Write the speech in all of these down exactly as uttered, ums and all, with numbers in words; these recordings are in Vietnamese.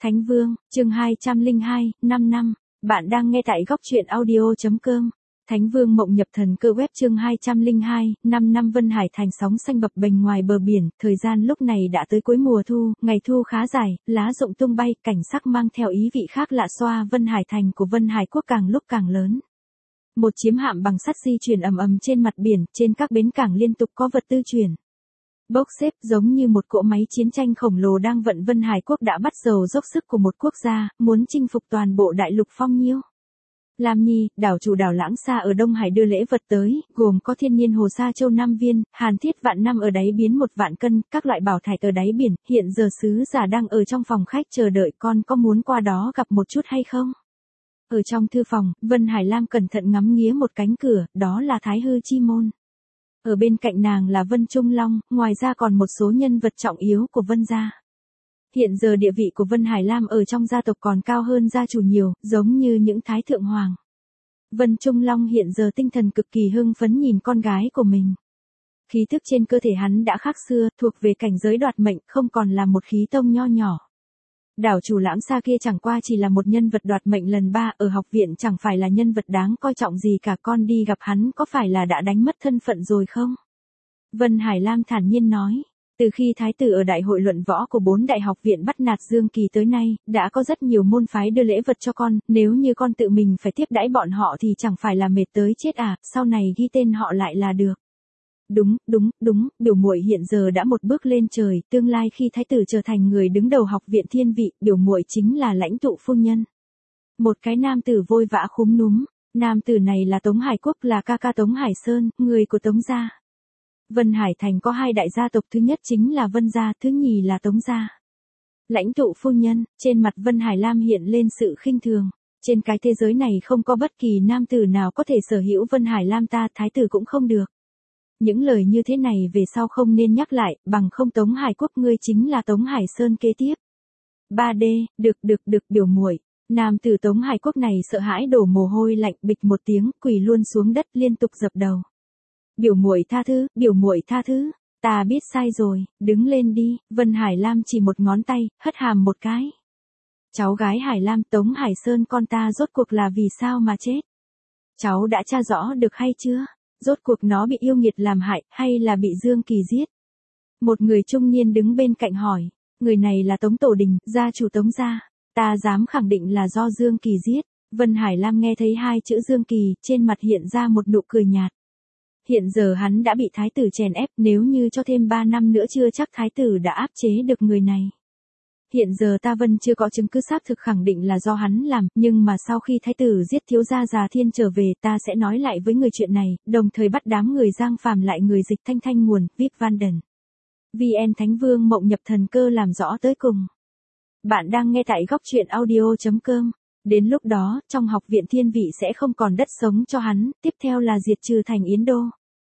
Thánh Vương, chương hai trăm lẻ hai, năm năm. Bạn đang nghe tại góc truyện audio.com. Thánh Vương mộng nhập thần cơ web chương hai trăm lẻ hai, năm năm. Vân Hải Thành sóng xanh bập bềnh ngoài bờ biển, thời gian lúc này đã tới cuối mùa thu, ngày thu khá dài, lá rụng tung bay, cảnh sắc mang theo ý vị khác lạ xoa Vân Hải Thành của Vân Hải Quốc càng lúc càng lớn. Một chiếm hạm bằng sắt di chuyển ầm ầm trên mặt biển, trên các bến cảng liên tục có vật tư chuyển bốc xếp giống như một cỗ máy chiến tranh khổng lồ đang vận. Vân Hải Quốc đã bắt dầu dốc sức của một quốc gia, muốn chinh phục toàn bộ đại lục Phong Nhiêu. Lam Nhi, đảo chủ đảo Lãng Sa ở Đông Hải đưa lễ vật tới, gồm có thiên nhiên hồ sa châu năm viên, hàn thiết vạn năm ở đáy biến một vạn cân, các loại bảo thạch ở đáy biển. Hiện giờ sứ giả đang ở trong phòng khách chờ đợi, con có muốn qua đó gặp một chút hay không? Ở trong thư phòng, Vân Hải Lam cẩn thận ngắm nghía một cánh cửa, đó là Thái Hư Chi Môn. Ở bên cạnh nàng là Vân Trung Long, ngoài ra còn một số nhân vật trọng yếu của Vân gia. Hiện giờ địa vị của Vân Hải Lam ở trong gia tộc còn cao hơn gia chủ nhiều, giống như những thái thượng hoàng. Vân Trung Long hiện giờ tinh thần cực kỳ hưng phấn nhìn con gái của mình. Khí thức trên cơ thể hắn đã khác xưa, thuộc về cảnh giới đoạt mệnh, không còn là một khí tông nho nhỏ. Đảo chủ Lãng Sa kia chẳng qua chỉ là một nhân vật đoạt mệnh lần ba, ở học viện chẳng phải là nhân vật đáng coi trọng gì cả, con đi gặp hắn có phải là đã đánh mất thân phận rồi không? Vân Hải Lam thản nhiên nói, từ khi thái tử ở đại hội luận võ của bốn đại học viện bắt nạt Dương Kỳ tới nay, đã có rất nhiều môn phái đưa lễ vật cho con, nếu như con tự mình phải tiếp đãi bọn họ thì chẳng phải là mệt tới chết à, sau này ghi tên họ lại là được. Đúng, đúng, đúng, biểu muội hiện giờ đã một bước lên trời, tương lai khi thái tử trở thành người đứng đầu học viện thiên vị, biểu muội chính là lãnh tụ phu nhân. Một cái nam tử vội vã khúm núm, nam tử này là Tống Hải Quốc, là ca ca Tống Hải Sơn, người của Tống gia. Vân Hải Thành có hai đại gia tộc, thứ nhất chính là Vân gia, thứ nhì là Tống gia. Lãnh tụ phu nhân, trên mặt Vân Hải Lam hiện lên sự khinh thường. Trên cái thế giới này không có bất kỳ nam tử nào có thể sở hữu Vân Hải Lam ta, thái tử cũng không được. Những lời như thế này về sau không nên nhắc lại, bằng không Tống Hải Quốc ngươi chính là Tống Hải Sơn kế tiếp. ba D, được được được biểu muội. Nam tử Tống Hải Quốc này sợ hãi đổ mồ hôi lạnh, bịch một tiếng, quỳ luôn xuống đất liên tục dập đầu. Biểu muội tha thứ, biểu muội tha thứ, ta biết sai rồi, đứng lên đi. Vân Hải Lam chỉ một ngón tay, hất hàm một cái. Cháu gái Hải Lam, Tống Hải Sơn con ta rốt cuộc là vì sao mà chết? Cháu đã tra rõ được hay chưa? Rốt cuộc nó bị yêu nghiệt làm hại, hay là bị Dương Kỳ giết? Một người trung niên đứng bên cạnh hỏi, người này là Tống Tổ Đình, gia chủ Tống gia. Ta dám khẳng định là do Dương Kỳ giết. Vân Hải Lam nghe thấy hai chữ Dương Kỳ, trên mặt hiện ra một nụ cười nhạt. Hiện giờ hắn đã bị thái tử chèn ép, nếu như cho thêm ba năm nữa chưa chắc thái tử đã áp chế được người này. Hiện giờ ta Vân chưa có chứng cứ xác thực khẳng định là do hắn làm, nhưng mà sau khi thái tử giết thiếu gia Già Thiên trở về, ta sẽ nói lại với người chuyện này, đồng thời bắt đám người Giang Phàm lại người dịch thanh thanh nguồn, Vip Vanden. vê en Thánh Vương mộng nhập thần cơ làm rõ tới cùng. Bạn đang nghe tại góc truyện audio.com. Đến lúc đó, trong học viện thiên vị sẽ không còn đất sống cho hắn, tiếp theo là diệt trừ thành Yến Đô.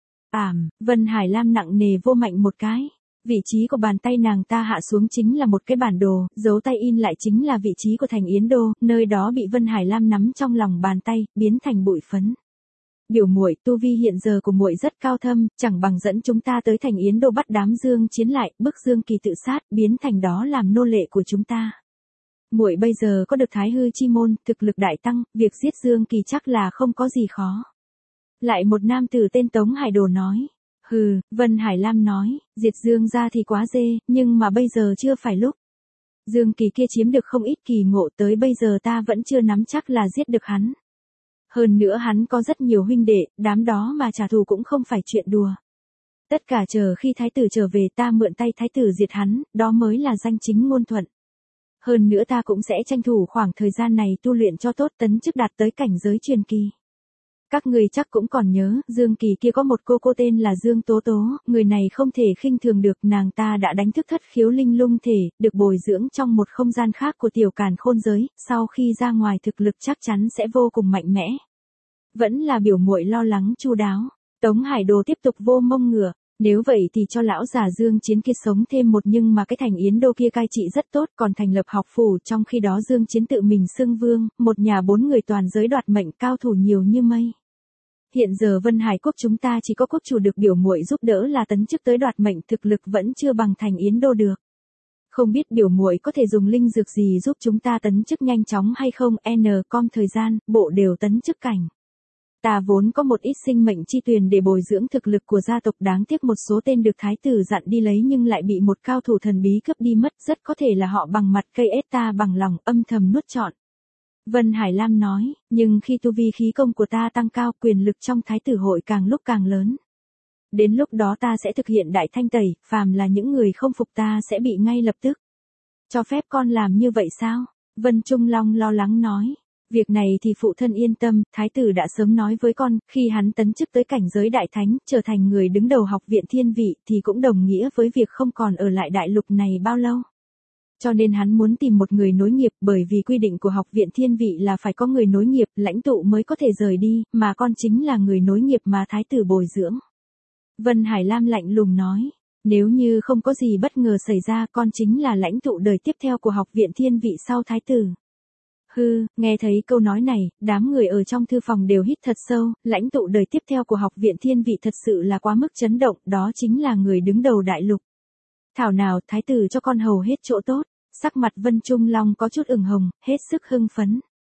Ảm, Vân Hải Lam nặng nề vô mạnh một cái. Vị trí của bàn tay nàng ta hạ xuống chính là một cái bản đồ, dấu tay in lại chính là vị trí của thành Yến Đô, nơi đó bị Vân Hải Lam nắm trong lòng bàn tay, biến thành bụi phấn. Biểu muội, tu vi hiện giờ của muội rất cao thâm, chẳng bằng dẫn chúng ta tới thành Yến Đô bắt đám Dương chiến lại, bức Dương Kỳ tự sát, biến thành đó làm nô lệ của chúng ta. Muội bây giờ có được Thái Hư Chi Môn, thực lực đại tăng, việc giết Dương Kỳ chắc là không có gì khó. Lại một nam tử tên Tống Hải Đồ nói. Hừ, Vân Hải Lam nói, diệt Dương gia thì quá dê, nhưng mà bây giờ chưa phải lúc. Dương Kỳ kia chiếm được không ít kỳ ngộ, tới bây giờ ta vẫn chưa nắm chắc là giết được hắn. Hơn nữa hắn có rất nhiều huynh đệ, đám đó mà trả thù cũng không phải chuyện đùa. Tất cả chờ khi thái tử trở về ta mượn tay thái tử diệt hắn, đó mới là danh chính ngôn thuận. Hơn nữa ta cũng sẽ tranh thủ khoảng thời gian này tu luyện cho tốt, tấn chức đạt tới cảnh giới truyền kỳ. Các người chắc cũng còn nhớ, Dương Kỳ kia có một cô cô tên là Dương Tố Tố, người này không thể khinh thường được, nàng ta đã đánh thức thất khiếu linh lung thể, được bồi dưỡng trong một không gian khác của tiểu càn khôn giới, sau khi ra ngoài thực lực chắc chắn sẽ vô cùng mạnh mẽ. Vẫn là biểu muội lo lắng chu đáo. Tống Hải Đồ tiếp tục vô mông ngựa. Nếu vậy thì cho lão già Dương Chiến kia sống thêm một, nhưng mà cái thành Yến Đô kia cai trị rất tốt, còn thành lập học phủ, trong khi đó Dương Chiến tự mình xưng vương, một nhà bốn người toàn giới đoạt mệnh, cao thủ nhiều như mây. Hiện giờ Vân Hải Quốc chúng ta chỉ có quốc chủ được biểu muội giúp đỡ là tấn chức tới đoạt mệnh, thực lực vẫn chưa bằng thành Yến Đô được. Không biết biểu muội có thể dùng linh dược gì giúp chúng ta tấn chức nhanh chóng hay không? N com thời gian, bộ đều tấn chức cảnh. Ta vốn có một ít sinh mệnh chi tuyền để bồi dưỡng thực lực của gia tộc, đáng tiếc một số tên được thái tử dặn đi lấy nhưng lại bị một cao thủ thần bí cướp đi mất, rất có thể là họ bằng mặt cây ết, ta bằng lòng âm thầm nuốt trọn. Vân Hải Lam nói, nhưng khi tu vi khí công của ta tăng cao, quyền lực trong thái tử hội càng lúc càng lớn. Đến lúc đó ta sẽ thực hiện đại thanh tẩy, phàm là những người không phục ta sẽ bị ngay lập tức. Cho phép con làm như vậy sao? Vân Trung Long lo lắng nói. Việc này thì phụ thân yên tâm, thái tử đã sớm nói với con, khi hắn tấn chức tới cảnh giới đại thánh, trở thành người đứng đầu học viện thiên vị thì cũng đồng nghĩa với việc không còn ở lại đại lục này bao lâu. Cho nên hắn muốn tìm một người nối nghiệp, bởi vì quy định của học viện thiên vị là phải có người nối nghiệp, lãnh tụ mới có thể rời đi, mà con chính là người nối nghiệp mà thái tử bồi dưỡng. Vân Hải Lam lạnh lùng nói, nếu như không có gì bất ngờ xảy ra, con chính là lãnh tụ đời tiếp theo của học viện thiên vị sau thái tử. Hư, nghe thấy câu nói này, đám người ở trong thư phòng đều hít thật sâu, lãnh tụ đời tiếp theo của học viện thiên vị thật sự là quá mức chấn động, đó chính là người đứng đầu đại lục. Thảo nào thái tử cho con hầu hết chỗ tốt, sắc mặt Vân Trung Long có chút ửng hồng, hết sức hưng phấn.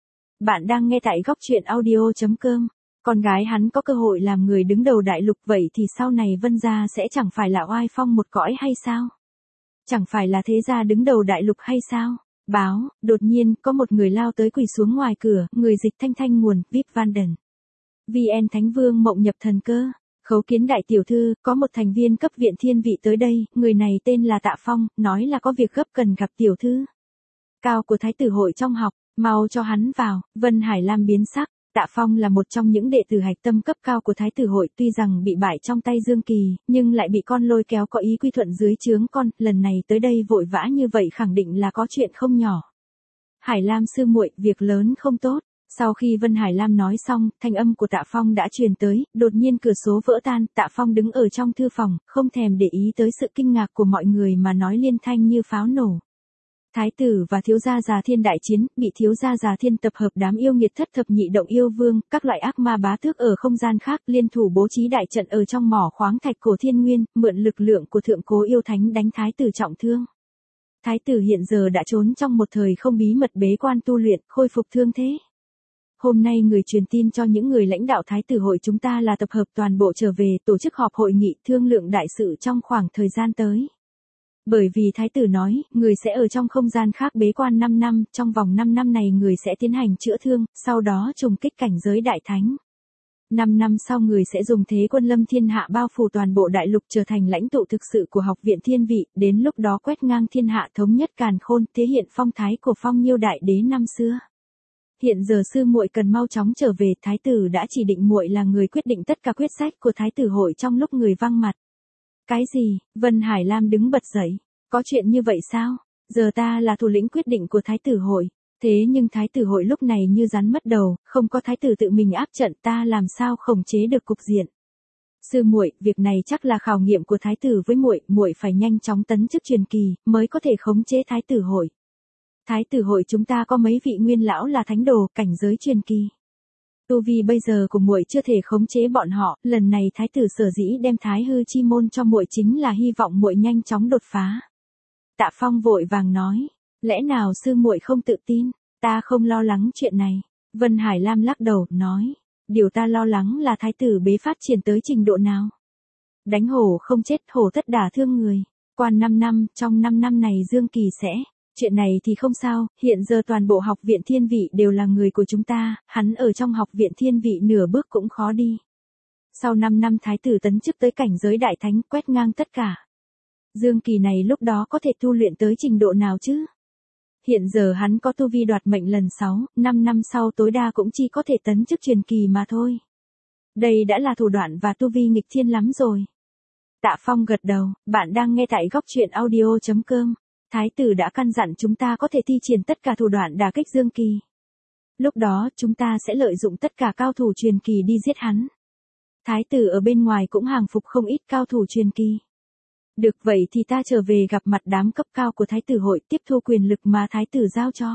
Bạn đang nghe tại góc truyện audio.com. Con gái hắn có cơ hội làm người đứng đầu đại lục, vậy thì sau này Vân gia sẽ chẳng phải là oai phong một cõi hay sao? Chẳng phải là thế gia đứng đầu đại lục hay sao? Báo, đột nhiên, có một người lao tới quỳ xuống ngoài cửa, người dịch thanh thanh nguồn, vê i pê Vanden. vê en Thánh Vương Mộng Nhập Thần Cơ. Khấu kiến đại tiểu thư, có một thành viên cấp viện thiên vị tới đây, người này tên là Tạ Phong, nói là có việc gấp cần gặp tiểu thư. Cao của thái tử hội trong học, mau cho hắn vào. Vân Hải Lam biến sắc. Tạ Phong là một trong những đệ tử hạch tâm cấp cao của thái tử hội, tuy rằng bị bại trong tay Dương Kỳ, nhưng lại bị con lôi kéo có ý quy thuận dưới trướng con, lần này tới đây vội vã như vậy khẳng định là có chuyện không nhỏ. Hải Lam sư muội, việc lớn không tốt. Sau khi Vân Hải Lam nói xong, thanh âm của Tạ Phong đã truyền tới, đột nhiên cửa sổ vỡ tan, Tạ Phong đứng ở trong thư phòng, không thèm để ý tới sự kinh ngạc của mọi người mà nói liên thanh như pháo nổ. Thái tử và thiếu gia Già Thiên đại chiến, bị thiếu gia Già Thiên tập hợp đám yêu nghiệt thất thập nhị động yêu vương, các loại ác ma bá tước ở không gian khác, liên thủ bố trí đại trận ở trong mỏ khoáng thạch cổ thiên nguyên, mượn lực lượng của thượng cố yêu thánh đánh thái tử trọng thương. Thái tử hiện giờ đã trốn trong một thời không bí mật bế quan tu luyện, khôi phục thương thế. Hôm nay người truyền tin cho những người lãnh đạo thái tử hội chúng ta là tập hợp toàn bộ trở về, tổ chức họp hội nghị thương lượng đại sự trong khoảng thời gian tới. Bởi vì thái tử nói, người sẽ ở trong không gian khác bế quan năm năm, trong vòng năm năm này người sẽ tiến hành chữa thương, sau đó trùng kích cảnh giới đại thánh. năm năm sau người sẽ dùng thế quân lâm thiên hạ bao phủ toàn bộ đại lục, trở thành lãnh tụ thực sự của học viện thiên vị, đến lúc đó quét ngang thiên hạ thống nhất càn khôn, thể hiện phong thái của Phong Nhiêu đại đế năm xưa. Hiện giờ sư muội cần mau chóng trở về, thái tử đã chỉ định muội là người quyết định tất cả quyết sách của thái tử hội trong lúc người văng mặt. Cái gì? Vân Hải Lam đứng bật dậy. Có chuyện như vậy sao? Giờ ta là thủ lĩnh quyết định của thái tử hội. Thế nhưng thái tử hội lúc này như rắn mất đầu, không có thái tử tự mình áp trận, ta làm sao khống chế được cục diện. Sư muội, việc này chắc là khảo nghiệm của thái tử với muội, muội phải nhanh chóng tấn chức truyền kỳ, mới có thể khống chế thái tử hội. Thái tử hội chúng ta có mấy vị nguyên lão là thánh đồ, cảnh giới truyền kỳ. Tu vi bây giờ của muội chưa thể khống chế bọn họ, lần này thái tử sở dĩ đem Thái Hư chi môn cho muội chính là hy vọng muội nhanh chóng đột phá. Tạ Phong vội vàng nói, lẽ nào sư muội không tự tin, ta không lo lắng chuyện này. Vân Hải Lam lắc đầu, nói, điều ta lo lắng là thái tử bế phát triển tới trình độ nào. Đánh hổ không chết, hổ tất đả thương người. Quan năm năm, trong năm năm này Dương Kỳ sẽ... Chuyện này thì không sao, hiện giờ toàn bộ học viện thiên vị đều là người của chúng ta, hắn ở trong học viện thiên vị nửa bước cũng khó đi. Sau năm năm thái tử tấn chức tới cảnh giới đại thánh, quét ngang tất cả. Dương Kỳ này lúc đó có thể tu luyện tới trình độ nào chứ? Hiện giờ hắn có tu vi đoạt mệnh lần sáu, năm năm sau tối đa cũng chỉ có thể tấn chức truyền kỳ mà thôi. Đây đã là thủ đoạn và tu vi nghịch thiên lắm rồi. Tạ Phong gật đầu, bạn đang nghe tại góc truyện audio.com. Thái tử đã căn dặn chúng ta có thể thi triển tất cả thủ đoạn đả kích Dương Kỳ. Lúc đó chúng ta sẽ lợi dụng tất cả cao thủ truyền kỳ đi giết hắn. Thái tử ở bên ngoài cũng hàng phục không ít cao thủ truyền kỳ. Được vậy thì ta trở về gặp mặt đám cấp cao của thái tử hội, tiếp thu quyền lực mà thái tử giao cho.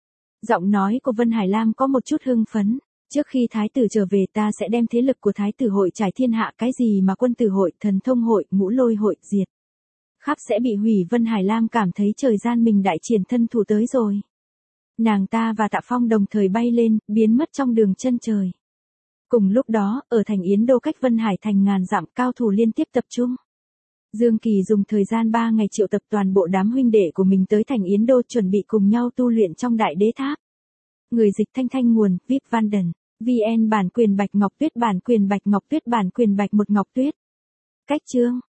Giọng nói của Vân Hải Lam có một chút hưng phấn. Trước khi thái tử trở về ta sẽ đem thế lực của thái tử hội trải thiên hạ, cái gì mà quân tử hội, thần thông hội, ngũ lôi hội, diệt. khắc sẽ bị hủy. Vân Hải Lam cảm thấy trời gian mình đại triển thân thủ tới rồi. Nàng ta và Tạ Phong đồng thời bay lên, biến mất trong đường chân trời. Cùng lúc đó, ở thành Yến Đô cách Vân Hải thành ngàn dặm, cao thủ liên tiếp tập trung. Dương Kỳ dùng thời gian ba ngày triệu tập toàn bộ đám huynh đệ của mình tới thành Yến Đô chuẩn bị cùng nhau tu luyện trong Đại Đế Tháp. Người dịch Thanh Thanh nguồn, vê i pê Vanden, vê en bản quyền Bạch Ngọc Tuyết bản quyền Bạch Ngọc Tuyết bản quyền Bạch một Ngọc Tuyết. Cách chương